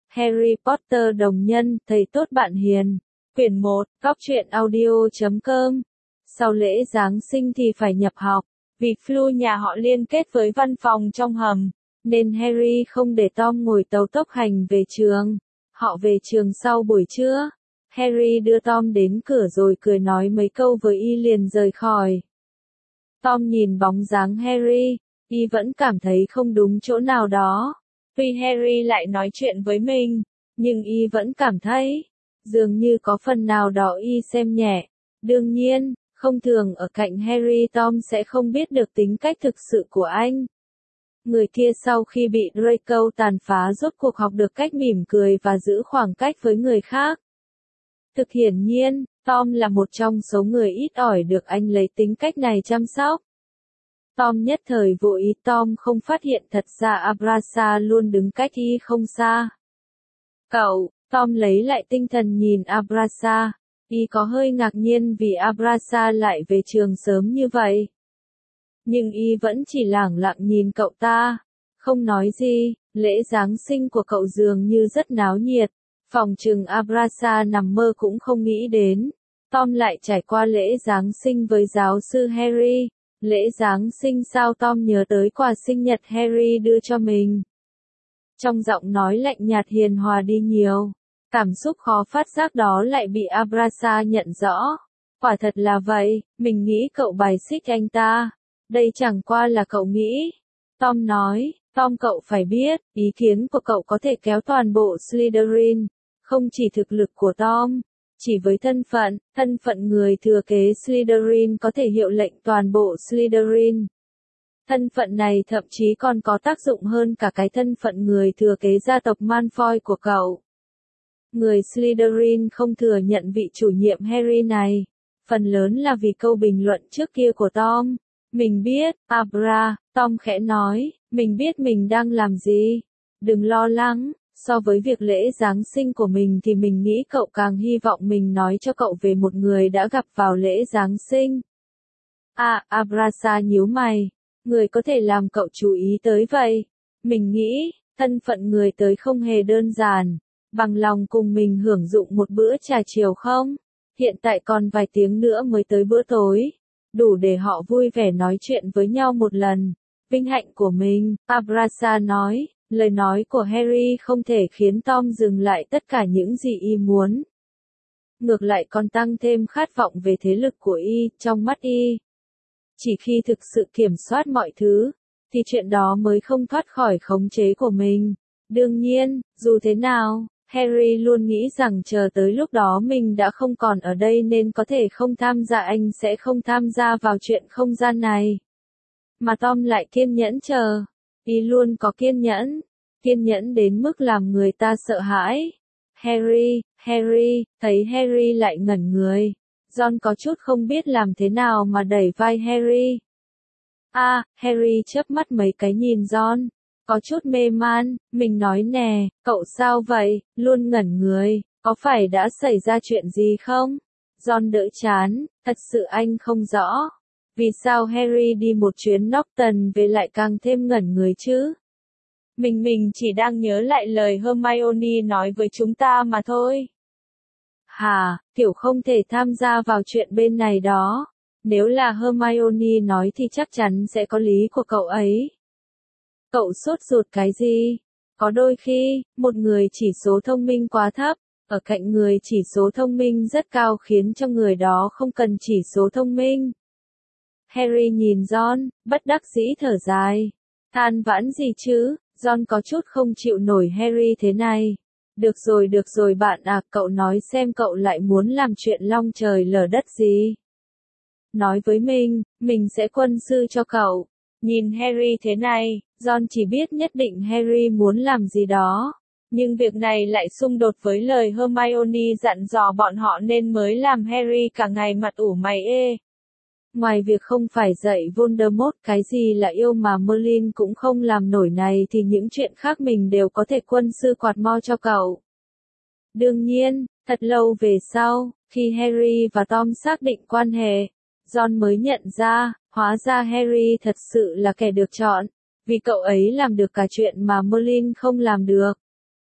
Harry Potter đồng nhân, thầy tốt bạn hiền. Quyển 1, góc truyện audio.com. Sau lễ Giáng sinh thì phải nhập học, vì Flu nhà họ liên kết với văn phòng trong hầm, nên Harry không để Tom ngồi tàu tốc hành về trường. Họ về trường sau buổi trưa. Harry đưa Tom đến cửa rồi cười nói mấy câu với y liền rời khỏi. Tom nhìn bóng dáng Harry, y vẫn cảm thấy không đúng chỗ nào đó. Tuy Harry lại nói chuyện với mình, nhưng y vẫn cảm thấy, dường như có phần nào đó y xem nhẹ. Đương nhiên, không thường ở cạnh Harry Tom sẽ không biết được tính cách thực sự của anh. Người kia sau khi bị Draco tàn phá rốt cuộc học được cách mỉm cười và giữ khoảng cách với người khác. Thực hiển nhiên, Tom là một trong số người ít ỏi được anh lấy tính cách này chăm sóc. Tom nhất thời vô ý Tom không phát hiện thật ra Abrasa luôn đứng cách y không xa. Cậu, Tom lấy lại tinh thần nhìn Abrasa, y có hơi ngạc nhiên vì Abrasa lại về trường sớm như vậy. Nhưng y vẫn chỉ lẳng lặng nhìn cậu ta, không nói gì. Lễ Giáng sinh của cậu dường như rất náo nhiệt, phòng chừng Abrasa nằm mơ cũng không nghĩ đến. Tom lại trải qua lễ Giáng sinh với giáo sư Harry. Lễ Giáng sinh sao Tom nhớ tới quà sinh nhật Harry đưa cho mình. Trong giọng nói lạnh nhạt hiền hòa đi nhiều, cảm xúc khó phát giác đó lại bị Abrasa nhận rõ. Quả thật là vậy, mình nghĩ cậu bài xích anh ta. Đây chẳng qua là cậu nghĩ. Tom nói, Tom cậu phải biết, ý kiến của cậu có thể kéo toàn bộ Slytherin, không chỉ thực lực của Tom. Chỉ với thân phận người thừa kế Slytherin có thể hiệu lệnh toàn bộ Slytherin. Thân phận này thậm chí còn có tác dụng hơn cả cái thân phận người thừa kế gia tộc Malfoy của cậu. Người Slytherin không thừa nhận vị chủ nhiệm Harry này, phần lớn là vì câu bình luận trước kia của Tom. Mình biết, Tom khẽ nói, mình biết mình đang làm gì. Đừng lo lắng. So với việc lễ Giáng sinh của mình thì mình nghĩ cậu càng hy vọng mình nói cho cậu về một người đã gặp vào lễ Giáng sinh. Abrasa nhíu mày. Người có thể làm cậu chú ý tới vậy. Mình nghĩ, thân phận người tới không hề đơn giản. Bằng lòng cùng mình hưởng dụng một bữa trà chiều không? Hiện tại còn vài tiếng nữa mới tới bữa tối. Đủ để họ vui vẻ nói chuyện với nhau một lần. Vinh hạnh của mình, Abrasa nói. Lời nói của Harry không thể khiến Tom dừng lại tất cả những gì y muốn. Ngược lại còn tăng thêm khát vọng về thế lực của y, trong mắt y. Chỉ khi thực sự kiểm soát mọi thứ, thì chuyện đó mới không thoát khỏi khống chế của mình. Đương nhiên, dù thế nào, Harry luôn nghĩ rằng chờ tới lúc đó mình đã không còn ở đây nên có thể không tham gia, anh sẽ không tham gia vào chuyện không gian này. Mà Tom lại kiên nhẫn chờ. Y luôn có kiên nhẫn đến mức làm người ta sợ hãi. Harry, thấy Harry lại ngẩn người. Ron có chút không biết làm thế nào mà đẩy vai Harry. Harry chớp mắt mấy cái nhìn Ron, có chút mê man. Mình nói nè, cậu sao vậy, luôn ngẩn người, có phải đã xảy ra chuyện gì không? Ron đỡ chán, thật sự anh không rõ. Vì sao Harry đi một chuyến Norton về lại càng thêm ngẩn người chứ? Mình chỉ đang nhớ lại lời Hermione nói với chúng ta mà thôi. Kiểu không thể tham gia vào chuyện bên này đó. Nếu là Hermione nói thì chắc chắn sẽ có lý của cậu ấy. Cậu sốt ruột cái gì? Có đôi khi, một người chỉ số thông minh quá thấp, ở cạnh người chỉ số thông minh rất cao khiến cho người đó không cần chỉ số thông minh. Harry nhìn Ron, bất đắc dĩ thở dài. Than vãn gì chứ? Ron có chút không chịu nổi Harry thế này. Được rồi bạn cậu nói xem cậu lại muốn làm chuyện long trời lở đất gì. Nói với mình sẽ quân sư cho cậu. Nhìn Harry thế này, Ron chỉ biết nhất định Harry muốn làm gì đó. Nhưng việc này lại xung đột với lời Hermione dặn dò bọn họ nên mới làm Harry cả ngày mặt ủ mày ê. Ngoài việc không phải dạy Voldemort cái gì là yêu mà Merlin cũng không làm nổi này thì những chuyện khác mình đều có thể quân sư quạt mo cho cậu. Đương nhiên, thật lâu về sau, khi Harry và Tom xác định quan hệ, Ron mới nhận ra, hóa ra Harry thật sự là kẻ được chọn, vì cậu ấy làm được cả chuyện mà Merlin không làm được.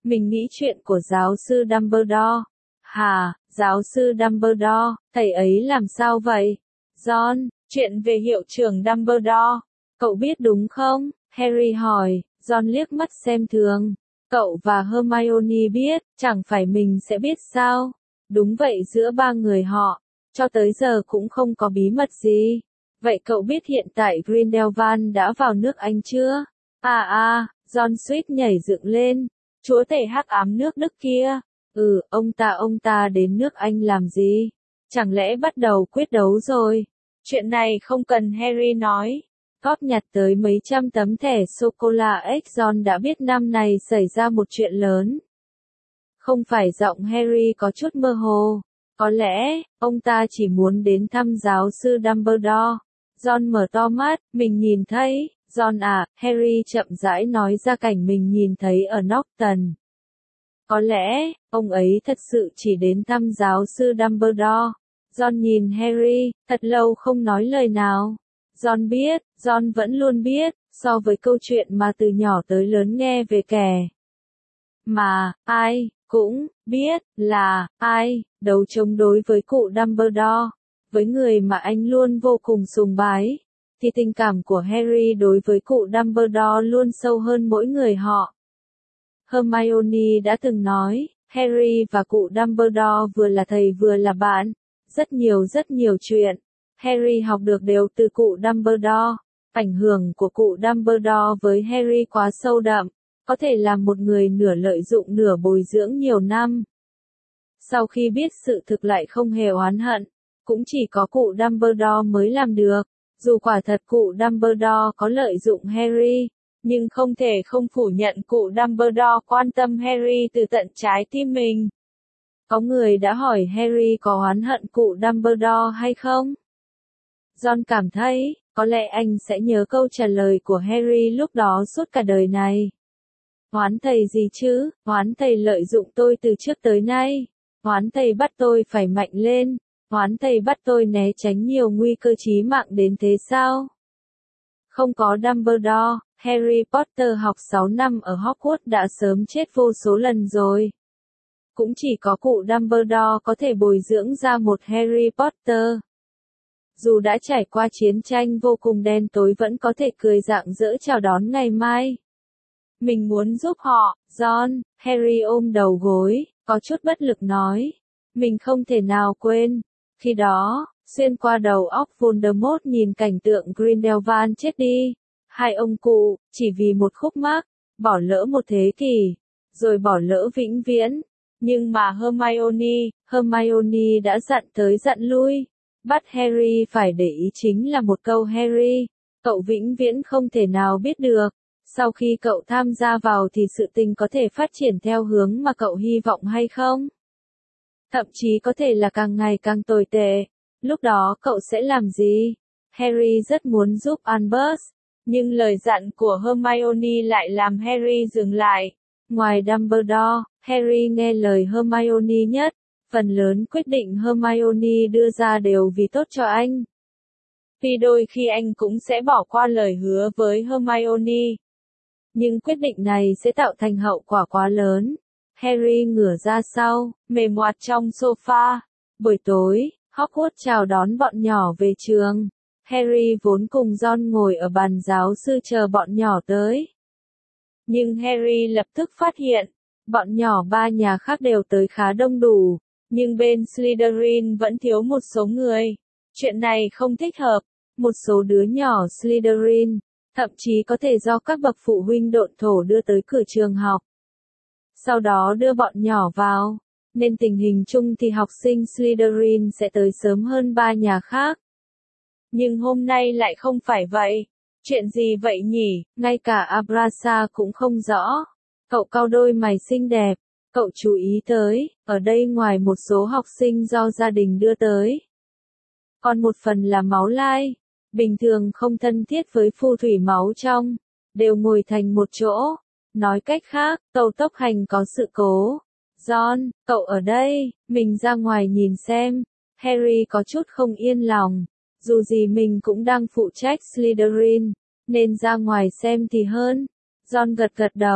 Mình nghĩ chuyện của giáo sư Dumbledore. Hả, giáo sư Dumbledore, thầy ấy làm sao vậy? John, chuyện về hiệu trưởng Dumbledore. Cậu biết đúng không? Harry hỏi. John liếc mắt xem thường. Cậu và Hermione biết, chẳng phải mình sẽ biết sao? Đúng vậy, giữa ba người họ, cho tới giờ cũng không có bí mật gì. Vậy cậu biết hiện tại Grindelwald đã vào nước Anh chưa? John suýt nhảy dựng lên. Chúa tể hắc ám nước Đức kia. Ông ta đến nước Anh làm gì? Chẳng lẽ bắt đầu quyết đấu rồi? Chuyện này không cần Harry nói. Góp nhặt tới mấy trăm tấm thẻ sô-cô-la X, John đã biết năm này xảy ra một chuyện lớn. Không phải, giọng Harry có chút mơ hồ. Có lẽ, ông ta chỉ muốn đến thăm giáo sư Dumbledore. John mở to mắt, mình nhìn thấy. John à, Harry chậm rãi nói ra cảnh mình nhìn thấy ở Norton. Có lẽ, ông ấy thật sự chỉ đến thăm giáo sư Dumbledore. John nhìn Harry, thật lâu không nói lời nào. John biết, John vẫn luôn biết, so với câu chuyện mà từ nhỏ tới lớn nghe về kẻ mà, ai, cũng, biết, là, ai, đấu chống đối với cụ Dumbledore, với người mà anh luôn vô cùng sùng bái, thì tình cảm của Harry đối với cụ Dumbledore luôn sâu hơn mỗi người họ. Hermione đã từng nói, Harry và cụ Dumbledore vừa là thầy vừa là bạn, rất nhiều chuyện. Harry học được đều từ cụ Dumbledore. Ảnh hưởng của cụ Dumbledore với Harry quá sâu đậm, có thể làm một người nửa lợi dụng nửa bồi dưỡng nhiều năm. Sau khi biết sự thực lại không hề oán hận, cũng chỉ có cụ Dumbledore mới làm được. Dù quả thật cụ Dumbledore có lợi dụng Harry, nhưng không thể không phủ nhận cụ Dumbledore quan tâm Harry từ tận trái tim mình. Có người đã hỏi Harry có oán hận cụ Dumbledore hay không? John cảm thấy, có lẽ anh sẽ nhớ câu trả lời của Harry lúc đó suốt cả đời này. Oán thầy gì chứ, oán thầy lợi dụng tôi từ trước tới nay. Oán thầy bắt tôi phải mạnh lên. Oán thầy bắt tôi né tránh nhiều nguy cơ chí mạng đến thế sao? Không có Dumbledore, Harry Potter học 6 năm ở Hogwarts đã sớm chết vô số lần rồi. Cũng chỉ có cụ Dumbledore có thể bồi dưỡng ra một Harry Potter. Dù đã trải qua chiến tranh vô cùng đen tối vẫn có thể cười rạng rỡ chào đón ngày mai. Mình muốn giúp họ, John. Harry ôm đầu gối, có chút bất lực nói. Mình không thể nào quên. Khi đó, xuyên qua đầu óc Voldemort nhìn cảnh tượng Grindelwald chết đi. Hai ông cụ, chỉ vì một khúc mắc, bỏ lỡ một thế kỷ, rồi bỏ lỡ vĩnh viễn. Nhưng mà Hermione đã dặn tới dặn lui. Bắt Harry phải để ý chính là một câu Harry, cậu vĩnh viễn không thể nào biết được. Sau khi cậu tham gia vào thì sự tình có thể phát triển theo hướng mà cậu hy vọng hay không? Thậm chí có thể là càng ngày càng tồi tệ. Lúc đó cậu sẽ làm gì? Harry rất muốn giúp Albus, nhưng lời dặn của Hermione lại làm Harry dừng lại. Ngoài Dumbledore, Harry nghe lời Hermione nhất. Phần lớn quyết định Hermione đưa ra đều vì tốt cho anh. Vì đôi khi anh cũng sẽ bỏ qua lời hứa với Hermione. Nhưng quyết định này sẽ tạo thành hậu quả quá lớn. Harry ngửa ra sau, mềm oặt trong sofa. Buổi tối, Hogwarts chào đón bọn nhỏ về trường. Harry vốn cùng Ron ngồi ở bàn giáo sư chờ bọn nhỏ tới. Nhưng Harry lập tức phát hiện, bọn nhỏ ba nhà khác đều tới khá đông đủ. Nhưng bên Slytherin vẫn thiếu một số người. Chuyện này không thích hợp. Một số đứa nhỏ Slytherin, thậm chí có thể do các bậc phụ huynh độn thổ đưa tới cửa trường học. Sau đó đưa bọn nhỏ vào. Nên tình hình chung thì học sinh Slytherin sẽ tới sớm hơn ba nhà khác. Nhưng hôm nay lại không phải vậy. Chuyện gì vậy nhỉ? Ngay cả Abrasa cũng không rõ. Cậu cau đôi mày xinh đẹp. Cậu chú ý tới, ở đây ngoài một số học sinh do gia đình đưa tới. Còn một phần là máu lai. Bình thường không thân thiết với phù thủy máu trong. Đều ngồi thành một chỗ. Nói cách khác, tàu tốc hành có sự cố. John, cậu ở đây, mình ra ngoài nhìn xem. Harry có chút không yên lòng. Dù gì mình cũng đang phụ trách Slytherin, nên ra ngoài xem thì hơn. John gật gật đầu,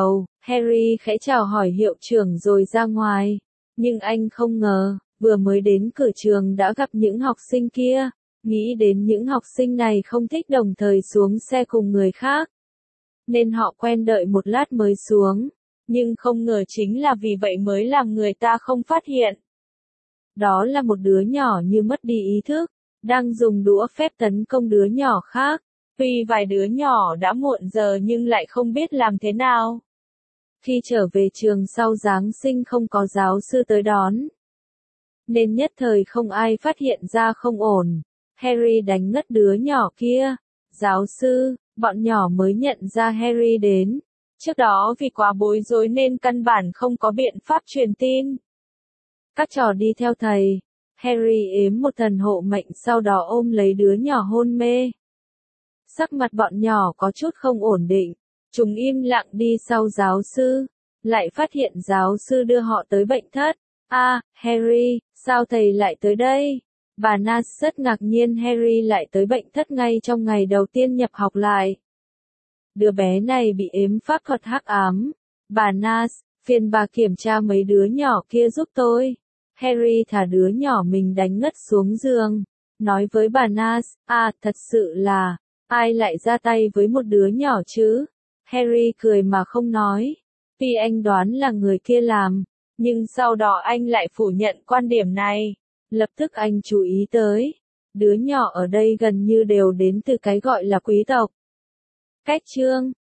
Harry khẽ chào hỏi hiệu trưởng rồi ra ngoài. Nhưng anh không ngờ, vừa mới đến cửa trường đã gặp những học sinh kia. Nghĩ đến những học sinh này không thích đồng thời xuống xe cùng người khác, nên họ quen đợi một lát mới xuống. Nhưng không ngờ chính là vì vậy mới làm người ta không phát hiện. Đó là một đứa nhỏ như mất đi ý thức, đang dùng đũa phép tấn công đứa nhỏ khác. Tuy vài đứa nhỏ đã muộn giờ nhưng lại không biết làm thế nào. Khi trở về trường sau Giáng sinh không có giáo sư tới đón, nên nhất thời không ai phát hiện ra không ổn. Harry đánh ngất đứa nhỏ kia. Giáo sư, bọn nhỏ mới nhận ra Harry đến. Trước đó vì quá bối rối nên căn bản không có biện pháp truyền tin. Các trò đi theo thầy. Harry ếm một thần hộ mệnh sau đó ôm lấy đứa nhỏ hôn mê. Sắc mặt bọn nhỏ có chút không ổn định. Chúng im lặng đi sau giáo sư. Lại phát hiện giáo sư đưa họ tới bệnh thất. Harry, sao thầy lại tới đây? Bà Nas rất ngạc nhiên Harry lại tới bệnh thất ngay trong ngày đầu tiên nhập học lại. Đứa bé này bị ếm pháp thuật hắc ám. Bà Nas, phiền bà kiểm tra mấy đứa nhỏ kia giúp tôi. Harry thả đứa nhỏ mình đánh ngất xuống giường. Nói với bà Nas, thật sự là, ai lại ra tay với một đứa nhỏ chứ? Harry cười mà không nói. Tuy anh đoán là người kia làm, nhưng sau đó anh lại phủ nhận quan điểm này. Lập tức anh chú ý tới, đứa nhỏ ở đây gần như đều đến từ cái gọi là quý tộc. Cách chương